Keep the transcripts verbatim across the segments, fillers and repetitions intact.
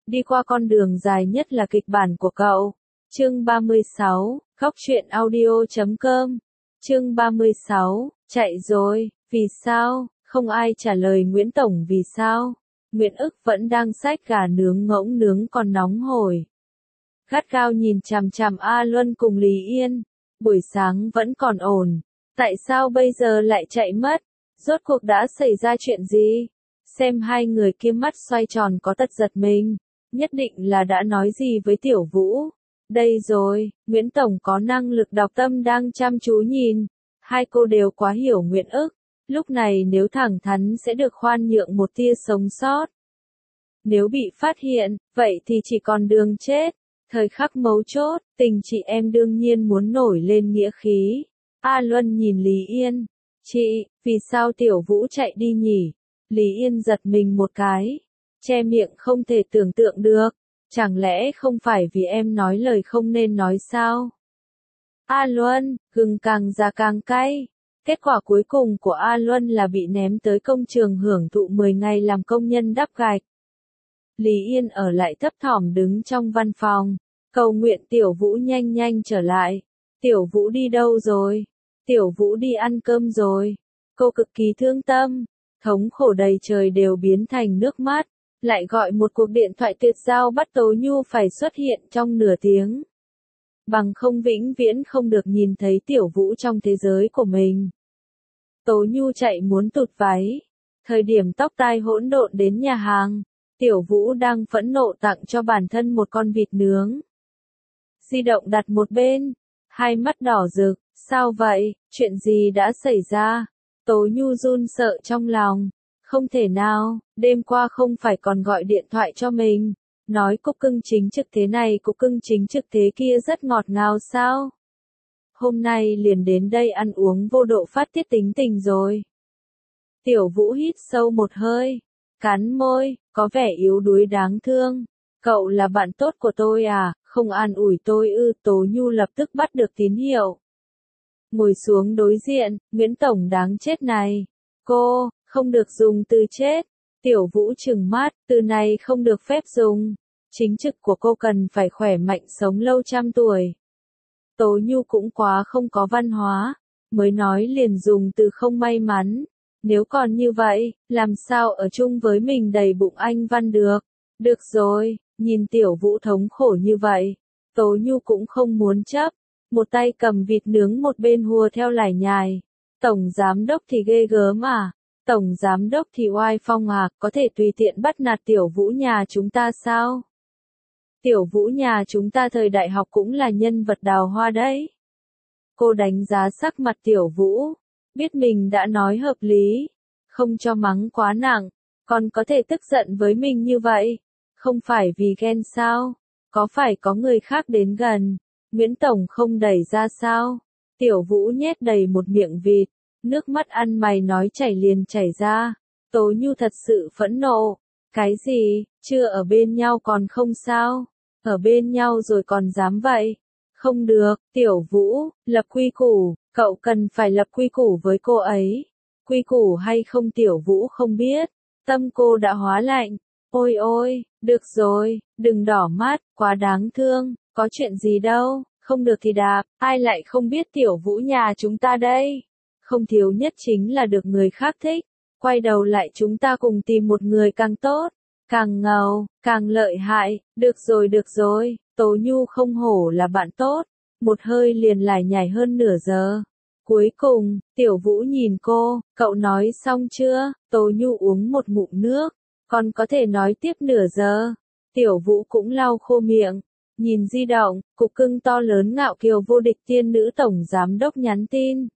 đi qua con đường dài nhất là kịch bản của cậu. Chương ba mươi sáu, khóc chuyện audio chấm com. Chương ba mươi sáu, chạy rồi, vì sao? Không ai trả lời Nguyễn Tổng vì sao. Nguyễn Ức vẫn đang xách gà nướng ngỗng nướng còn nóng hổi. Gắt gao nhìn chằm chằm A Luân cùng Lý Yên. Buổi sáng vẫn còn ổn. Tại sao bây giờ lại chạy mất? Rốt cuộc đã xảy ra chuyện gì? Xem hai người kia mắt xoay tròn có tật giật mình. Nhất định là đã nói gì với Tiểu Vũ. Đây rồi, Nguyễn Tổng có năng lực đọc tâm đang chăm chú nhìn. Hai cô đều quá hiểu Nguyễn Ức. Lúc này nếu thẳng thắn sẽ được khoan nhượng một tia sống sót. Nếu bị phát hiện, vậy thì chỉ còn đường chết. Thời khắc mấu chốt, tình chị em đương nhiên muốn nổi lên nghĩa khí. A Luân nhìn Lý Yên. Chị, vì sao Tiểu Vũ chạy đi nhỉ? Lý Yên giật mình một cái. Che miệng không thể tưởng tượng được. Chẳng lẽ không phải vì em nói lời không nên nói sao? A Luân, gừng càng già càng cay. Kết quả cuối cùng của A Luân là bị ném tới công trường hưởng thụ mười ngày làm công nhân đắp gạch. Lý Yên ở lại thấp thỏm đứng trong văn phòng, cầu nguyện Tiểu Vũ nhanh nhanh trở lại. Tiểu Vũ đi đâu rồi? Tiểu Vũ đi ăn cơm rồi. Cô cực kỳ thương tâm, thống khổ đầy trời đều biến thành nước mắt, lại gọi một cuộc điện thoại tuyệt giao bắt Tố Nhu phải xuất hiện trong nửa tiếng. Bằng không vĩnh viễn không được nhìn thấy Tiểu Vũ trong thế giới của mình. Tố Nhu chạy muốn tụt váy. Thời điểm tóc tai hỗn độn đến nhà hàng, Tiểu Vũ đang phẫn nộ tặng cho bản thân một con vịt nướng. Di động đặt một bên, hai mắt đỏ rực, sao vậy, chuyện gì đã xảy ra? Tố Nhu run sợ trong lòng. Không thể nào, đêm qua không phải còn gọi điện thoại cho mình, nói cục cưng chính trực thế này cục cưng chính trực thế kia rất ngọt ngào sao? Hôm nay liền đến đây ăn uống vô độ phát tiết tính tình rồi. Tiểu Vũ hít sâu một hơi, cắn môi, có vẻ yếu đuối đáng thương. Cậu là bạn tốt của tôi à, không an ủi tôi ư? Tố Nhu lập tức bắt được tín hiệu. Ngồi xuống đối diện, Nguyễn Tổng đáng chết này. Cô, không được dùng từ chết. Tiểu Vũ trừng mắt, từ này không được phép dùng. Chính trực của cô cần phải khỏe mạnh sống lâu trăm tuổi. Tố Nhu cũng quá không có văn hóa, mới nói liền dùng từ không may mắn. Nếu còn như vậy, làm sao ở chung với mình đầy bụng anh văn được? Được rồi, nhìn Tiểu Vũ thống khổ như vậy, Tố Nhu cũng không muốn chấp. Một tay cầm vịt nướng một bên hùa theo lải nhải. Tổng giám đốc thì ghê gớm à? Tổng giám đốc thì oai phong à? Có thể tùy tiện bắt nạt Tiểu Vũ nhà chúng ta sao? Tiểu Vũ nhà chúng ta thời đại học cũng là nhân vật đào hoa đấy. Cô đánh giá sắc mặt Tiểu Vũ, biết mình đã nói hợp lý, không cho mắng quá nặng, còn có thể tức giận với mình như vậy. Không phải vì ghen sao? Có phải có người khác đến gần, Nguyễn Tổng không đẩy ra sao? Tiểu Vũ nhét đầy một miệng vịt, nước mắt ăn mày nói chảy liền chảy ra. Tố Nhu thật sự phẫn nộ. Cái gì, chưa ở bên nhau còn không sao? Ở bên nhau rồi còn dám vậy? Không được, Tiểu Vũ, lập quy củ, cậu cần phải lập quy củ với cô ấy. Quy củ hay không Tiểu Vũ không biết, tâm cô đã hóa lạnh. Ôi ôi, được rồi, đừng đỏ mắt, quá đáng thương, có chuyện gì đâu, không được thì đạp, ai lại không biết Tiểu Vũ nhà chúng ta đây. Không thiếu nhất chính là được người khác thích, quay đầu lại chúng ta cùng tìm một người càng tốt, càng ngầu, càng lợi hại. Được rồi được rồi, Tố Nhu không hổ là bạn tốt, một hơi liền lải nhải hơn nửa giờ. Cuối cùng, Tiểu Vũ nhìn cô, cậu nói xong chưa? Tố Nhu uống một ngụm nước, còn có thể nói tiếp nửa giờ. Tiểu Vũ cũng lau khô miệng, nhìn di động, cục cưng to lớn ngạo kiều vô địch tiên nữ tổng giám đốc nhắn tin.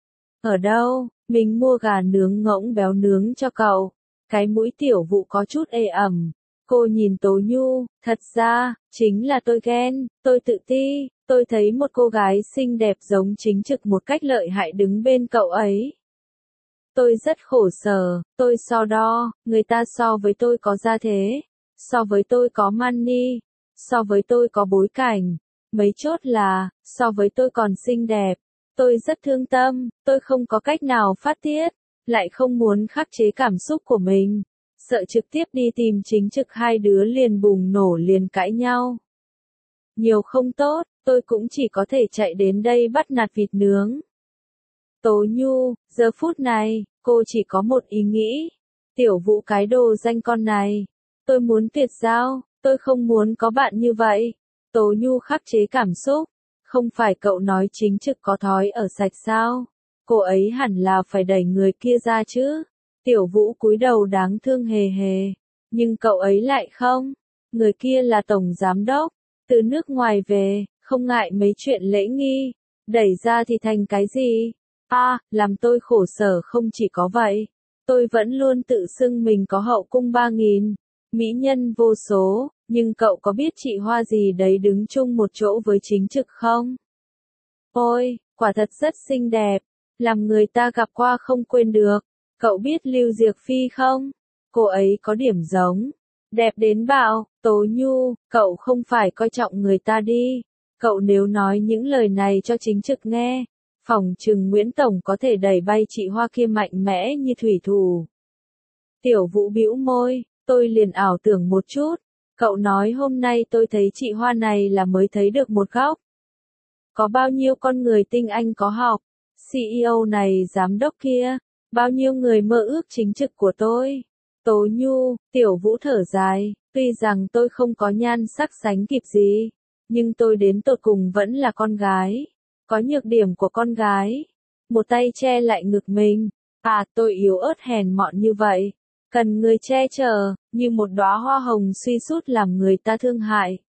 Ở đâu, mình mua gà nướng ngỗng béo nướng cho cậu. Cái mũi Tiểu Vũ có chút ê ẩm. Cô nhìn Tố Nhu, thật ra, chính là tôi ghen, tôi tự ti, tôi thấy một cô gái xinh đẹp giống chính trực một cách lợi hại đứng bên cậu ấy. Tôi rất khổ sở, tôi so đo, người ta so với tôi có gia thế, so với tôi có money, so với tôi có bối cảnh, mấy chốt là, so với tôi còn xinh đẹp. Tôi rất thương tâm, tôi không có cách nào phát tiết, lại không muốn khắc chế cảm xúc của mình. sợ trực tiếp đi tìm chính trực hai đứa liền bùng nổ liền cãi nhau. Nhiều không tốt, tôi cũng chỉ có thể chạy đến đây bắt nạt vịt nướng. Tố Nhu, giờ phút này, cô chỉ có một ý nghĩ. Tiểu Vũ cái đồ danh con này. Tôi muốn tuyệt giao, tôi không muốn có bạn như vậy. Tố Nhu khắc chế cảm xúc. Không phải cậu nói chính trực có thói ở sạch sao? Cô ấy hẳn là phải đẩy người kia ra chứ. Tiểu Vũ cúi đầu đáng thương hề hề. Nhưng cậu ấy lại không. Người kia là tổng giám đốc. Từ nước ngoài về, không ngại mấy chuyện lễ nghi. Đẩy ra thì thành cái gì? À, làm tôi khổ sở không chỉ có vậy. Tôi vẫn luôn tự xưng mình có hậu cung ba nghìn. Mỹ nhân vô số, nhưng cậu có biết chị Hoa gì đấy đứng chung một chỗ với chính trực không? Ôi, quả thật rất xinh đẹp. Làm người ta gặp qua không quên được. Cậu biết Lưu Diệc Phi không? Cô ấy có điểm giống. Đẹp đến bạo, Tố Nhu, cậu không phải coi trọng người ta đi. Cậu nếu nói những lời này cho chính trực nghe, phỏng chừng Nguyễn Tổng có thể đẩy bay chị Hoa kia mạnh mẽ như thủy thủ. Tiểu Vũ bĩu môi, tôi liền ảo tưởng một chút. Cậu nói hôm nay tôi thấy chị Hoa này là mới thấy được một góc. Có bao nhiêu con người tinh anh có học, xê e ô này giám đốc kia, bao nhiêu người mơ ước chính trực của tôi. Tố Nhu, Tiểu Vũ thở dài, tuy rằng tôi không có nhan sắc sánh kịp gì, nhưng tôi đến tột cùng vẫn là con gái. Có nhược điểm của con gái. Một tay che lại ngực mình. À, tôi yếu ớt hèn mọn như vậy. Cần người che chở, như một đóa hoa hồng suy sút làm người ta thương hại.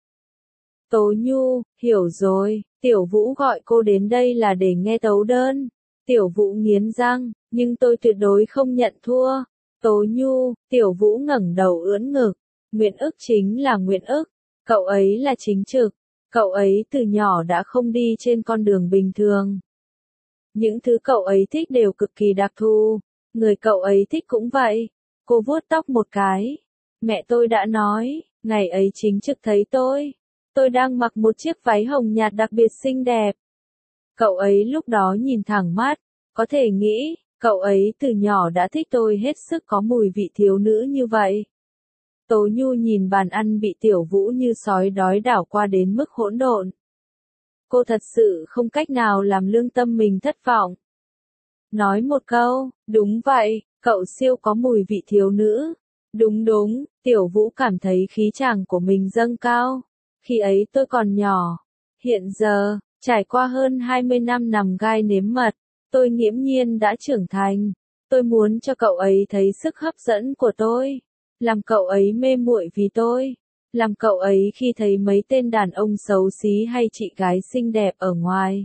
Tố Nhu, hiểu rồi, Tiểu Vũ gọi cô đến đây là để nghe tấu đơn. Tiểu Vũ nghiến răng, nhưng tôi tuyệt đối không nhận thua. Tố Nhu, Tiểu Vũ ngẩng đầu ưỡn ngực. Nguyện ức chính là nguyện ức. Cậu ấy là chính trực. Cậu ấy từ nhỏ đã không đi trên con đường bình thường. Những thứ cậu ấy thích đều cực kỳ đặc thù. Người cậu ấy thích cũng vậy. Cô vuốt tóc một cái. Mẹ tôi đã nói, ngày ấy chính trực thấy tôi. Tôi đang mặc một chiếc váy hồng nhạt đặc biệt xinh đẹp. Cậu ấy lúc đó nhìn thẳng mắt. Có thể nghĩ, cậu ấy từ nhỏ đã thích tôi hết sức có mùi vị thiếu nữ như vậy. Tố Nhu nhìn bàn ăn bị Tiểu Vũ như sói đói đảo qua đến mức hỗn độn. Cô thật sự không cách nào làm lương tâm mình thất vọng. Nói một câu, đúng vậy, cậu siêu có mùi vị thiếu nữ. Đúng đúng, Tiểu Vũ cảm thấy khí chàng của mình dâng cao. Khi ấy tôi còn nhỏ. Hiện giờ, trải qua hơn hai mươi năm nằm gai nếm mật, tôi nghiễm nhiên đã trưởng thành. Tôi muốn cho cậu ấy thấy sức hấp dẫn của tôi. Làm cậu ấy mê muội vì tôi. Làm cậu ấy khi thấy mấy tên đàn ông xấu xí hay chị gái xinh đẹp ở ngoài.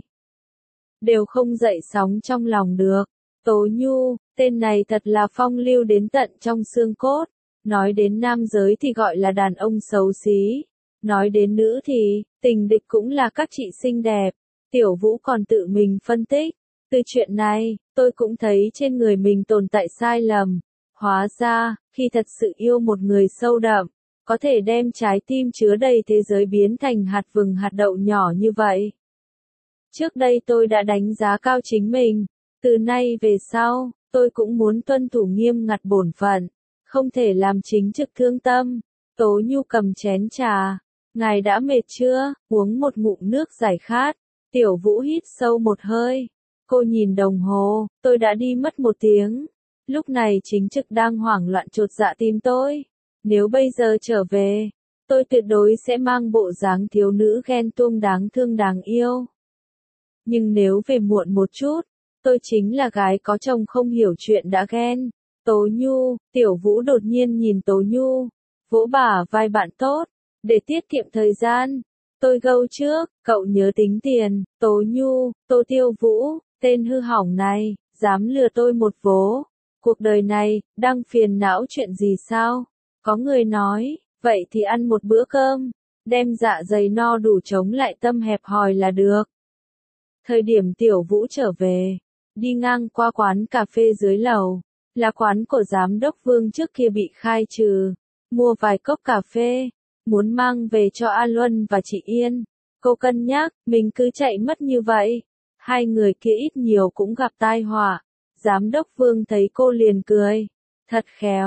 Đều không dậy sóng trong lòng được. Tố Nhu, tên này thật là phong lưu đến tận trong xương cốt. Nói đến nam giới thì gọi là đàn ông xấu xí. Nói đến nữ thì, tình địch cũng là các chị xinh đẹp. Tiểu Vũ còn tự mình phân tích. Từ chuyện này, tôi cũng thấy trên người mình tồn tại sai lầm. Hóa ra, khi thật sự yêu một người sâu đậm, có thể đem trái tim chứa đầy thế giới biến thành hạt vừng hạt đậu nhỏ như vậy. Trước đây tôi đã đánh giá cao chính mình. Từ nay về sau, tôi cũng muốn tuân thủ nghiêm ngặt bổn phận. Không thể làm chính trực thương tâm. Tố Nhu cầm chén trà. Ngài đã mệt chưa? Uống một ngụm nước giải khát. Tiểu Vũ hít sâu một hơi. Cô nhìn đồng hồ, tôi đã đi mất một tiếng. Lúc này chính trực đang hoảng loạn chột dạ tìm tôi. Nếu bây giờ trở về, tôi tuyệt đối sẽ mang bộ dáng thiếu nữ ghen tuông đáng thương đáng yêu. Nhưng nếu về muộn một chút, tôi chính là gái có chồng không hiểu chuyện đã ghen. Tố Nhu, Tiểu Vũ đột nhiên nhìn Tố Nhu, vỗ bả vai bạn tốt, để tiết kiệm thời gian. Tôi gâu trước, cậu nhớ tính tiền. Tố Nhu, Tô Tiêu Vũ, tên hư hỏng này, dám lừa tôi một vố. Cuộc đời này, đang phiền não chuyện gì sao? Có người nói, vậy thì ăn một bữa cơm, đem dạ dày no đủ chống lại tâm hẹp hòi là được. Thời điểm Tiểu Vũ trở về, đi ngang qua quán cà phê dưới lầu, là quán của giám đốc Vương trước kia bị khai trừ, mua vài cốc cà phê, muốn mang về cho A Luân và chị Yên. Cô cân nhắc, mình cứ chạy mất như vậy, hai người kia ít nhiều cũng gặp tai họa. Giám đốc Vương thấy cô liền cười. Thật khéo,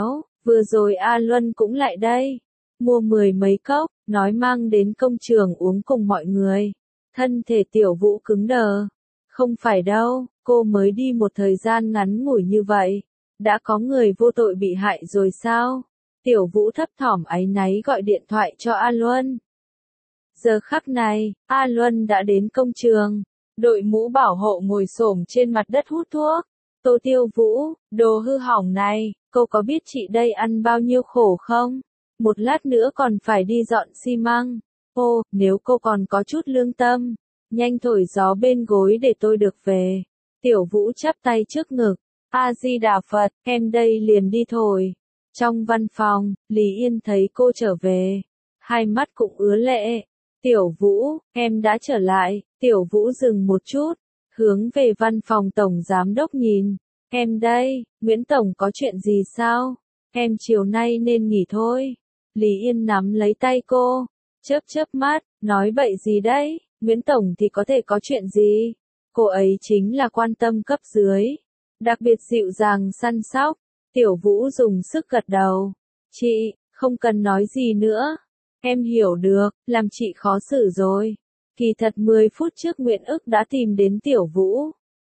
vừa rồi A Luân cũng lại đây, mua mười mấy cốc, nói mang đến công trường uống cùng mọi người. Thân thể Tiểu Vũ cứng đờ. Không phải đâu, cô mới đi một thời gian ngắn ngủi như vậy. Đã có người vô tội bị hại rồi sao? Tiểu Vũ thấp thỏm áy náy gọi điện thoại cho A Luân. Giờ khắc này, A Luân đã đến công trường. Đội mũ bảo hộ ngồi xổm trên mặt đất hút thuốc. Tô Tiêu Vũ, đồ hư hỏng này, cô có biết chị đây ăn bao nhiêu khổ không? Một lát nữa còn phải đi dọn xi măng. Ô, nếu cô còn có chút lương tâm, nhanh thổi gió bên gối để tôi được về. Tiểu Vũ chắp tay trước ngực. A-di-đà Phật, em đây liền đi thổi. Trong văn phòng, Lý Yên thấy cô trở về. Hai mắt cũng ứa lệ. Tiểu Vũ, em đã trở lại. Tiểu Vũ dừng một chút, hướng về văn phòng tổng giám đốc nhìn. Em đây, Nguyễn Tổng có chuyện gì sao? Em chiều nay nên nghỉ thôi. Lý Yên nắm lấy tay cô, chớp chớp mắt, nói bậy gì đấy? Nguyễn Tổng thì có thể có chuyện gì? Cô ấy chính là quan tâm cấp dưới. Đặc biệt dịu dàng săn sóc. Tiểu Vũ dùng sức gật đầu. Chị, không cần nói gì nữa. Em hiểu được, làm chị khó xử rồi. Kỳ thật mười phút trước Nguyễn Ức đã tìm đến Tiểu Vũ.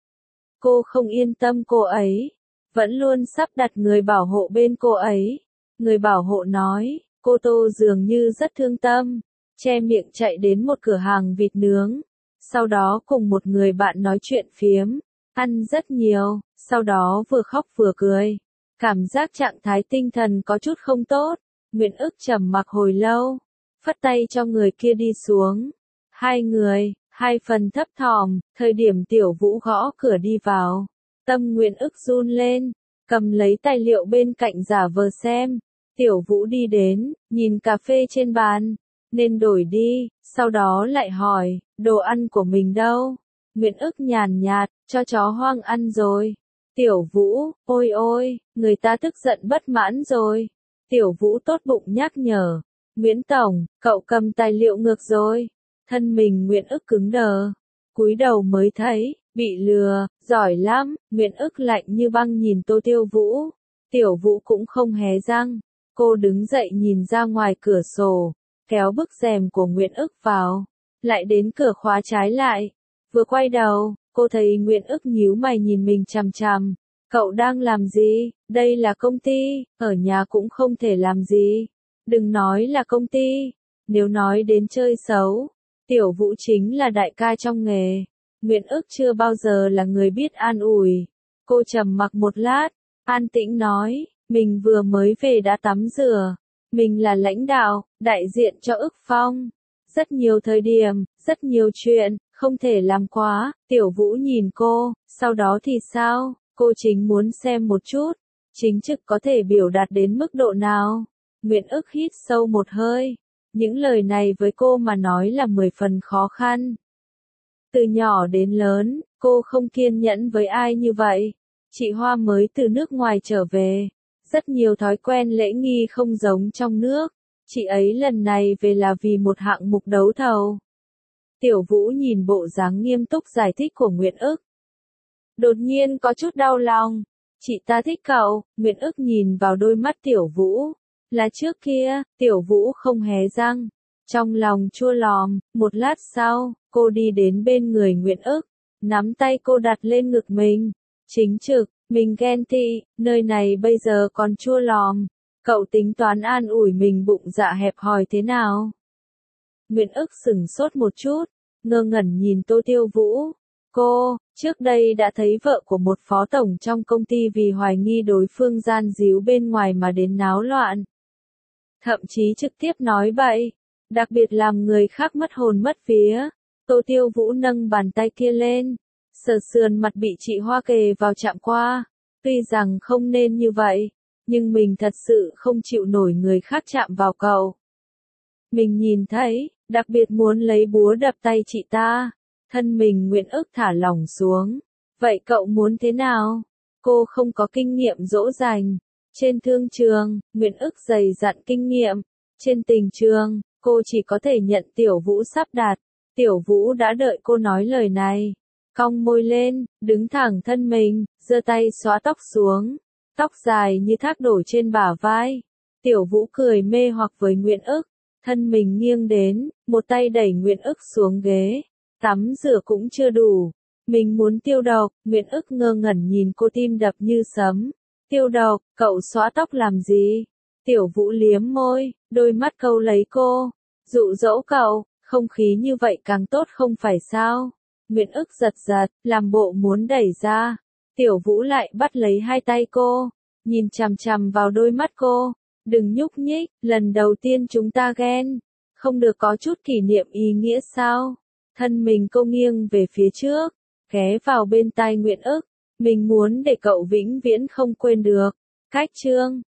Cô không yên tâm cô ấy. Vẫn luôn sắp đặt người bảo hộ bên cô ấy. Người bảo hộ nói, cô Tô dường như rất thương tâm. Che miệng chạy đến một cửa hàng vịt nướng. Sau đó cùng một người bạn nói chuyện phiếm. Ăn rất nhiều, sau đó vừa khóc vừa cười. Cảm giác trạng thái tinh thần có chút không tốt. Nguyễn Ức trầm mặc hồi lâu. Phất tay cho người kia đi xuống. Hai người, hai phần thấp thỏm, thời điểm Tiểu Vũ gõ cửa đi vào. Tâm Nguyễn Ức run lên, cầm lấy tài liệu bên cạnh giả vờ xem. Tiểu Vũ đi đến, nhìn cà phê trên bàn. Nên đổi đi, sau đó lại hỏi, đồ ăn của mình đâu? Nguyễn Ức nhàn nhạt, cho chó hoang ăn rồi. Tiểu Vũ, ôi ôi, người ta tức giận bất mãn rồi. Tiểu Vũ tốt bụng nhắc nhở. Nguyễn Tổng, cậu cầm tài liệu ngược rồi. Thân mình Nguyễn Ức cứng đờ. Cúi đầu mới thấy, bị lừa, giỏi lắm. Nguyễn Ức lạnh như băng nhìn Tô Tiêu Vũ. Tiểu Vũ cũng không hé răng. Cô đứng dậy nhìn ra ngoài cửa sổ, kéo bức rèm của Nguyễn Ức vào. Lại đến cửa khóa trái lại. Vừa quay đầu, cô thấy Nguyễn Ức nhíu mày nhìn mình chằm chằm. Cậu đang làm gì? Đây là công ty, ở nhà cũng không thể làm gì. Đừng nói là công ty. Nếu nói đến chơi xấu, Tiểu Vũ chính là đại ca trong nghề. Nguyễn Ức chưa bao giờ là người biết an ủi. Cô trầm mặc một lát, an tĩnh nói, mình vừa mới về đã tắm rửa. Mình là lãnh đạo, đại diện cho Ức Phong. Rất nhiều thời điểm, rất nhiều chuyện, không thể làm quá. Tiểu Vũ nhìn cô, sau đó thì sao? Cô chính muốn xem một chút. Chính trực có thể biểu đạt đến mức độ nào? Nguyễn Ức hít sâu một hơi. Những lời này với cô mà nói là mười phần khó khăn. Từ nhỏ đến lớn, cô không kiên nhẫn với ai như vậy. Chị Hoa mới từ nước ngoài trở về. Rất nhiều thói quen lễ nghi không giống trong nước. Chị ấy lần này về là vì một hạng mục đấu thầu. Tiểu Vũ nhìn bộ dáng nghiêm túc giải thích của Nguyễn Ức. Đột nhiên có chút đau lòng. Chị ta thích cậu. Nguyễn Ức nhìn vào đôi mắt Tiểu Vũ. Là trước kia, Tiểu Vũ không hé răng. Trong lòng chua lòm, một lát sau, cô đi đến bên người Nguyễn Ức. Nắm tay cô đặt lên ngực mình. Chính trực, mình ghen tị, nơi này bây giờ còn chua lòm. Cậu tính toán an ủi mình bụng dạ hẹp hòi thế nào? Nguyễn Ức sửng sốt một chút, ngơ ngẩn nhìn Tô Tiêu Vũ. Cô, trước đây đã thấy vợ của một phó tổng trong công ty vì hoài nghi đối phương gian díu bên ngoài mà đến náo loạn. Thậm chí trực tiếp nói bậy, đặc biệt làm người khác mất hồn mất vía. Tô Tiêu Vũ nâng bàn tay kia lên, sờ sườn mặt bị chị Hoa kề vào chạm qua. Tuy rằng không nên như vậy, nhưng mình thật sự không chịu nổi người khác chạm vào cậu. Mình nhìn thấy, đặc biệt muốn lấy búa đập tay chị ta. Thân mình Nguyễn Ức thả lỏng xuống. Vậy cậu muốn thế nào? Cô không có kinh nghiệm dỗ dành. Trên thương trường, Nguyễn Ức dày dặn kinh nghiệm. Trên tình trường, cô chỉ có thể nhận Tiểu Vũ sắp đặt. Tiểu Vũ đã đợi cô nói lời này. Cong môi lên, đứng thẳng thân mình, giơ tay xóa tóc xuống. tóc dài như thác đổ trên bả vai. Tiểu Vũ cười mê hoặc với Nguyễn ức, thân mình nghiêng đến, một tay đẩy Nguyễn ức xuống ghế. Tắm rửa cũng chưa đủ. Mình muốn tiêu độc, Nguyễn ức ngơ ngẩn nhìn cô tim đập như sấm. Tiêu độc, cậu xóa tóc làm gì? Tiểu Vũ liếm môi, đôi mắt câu lấy cô. Dụ dỗ cậu, không khí như vậy càng tốt không phải sao? Nguyễn ức giật giật, làm bộ muốn đẩy ra. Tiểu Vũ lại bắt lấy hai tay cô, nhìn chằm chằm vào đôi mắt cô. Đừng nhúc nhích, lần đầu tiên chúng ta ghen. Không được có chút kỷ niệm ý nghĩa sao? Thân mình cô nghiêng về phía trước, ghé vào bên tai Nguyễn ức. Mình muốn để cậu vĩnh viễn không quên được. Cách chương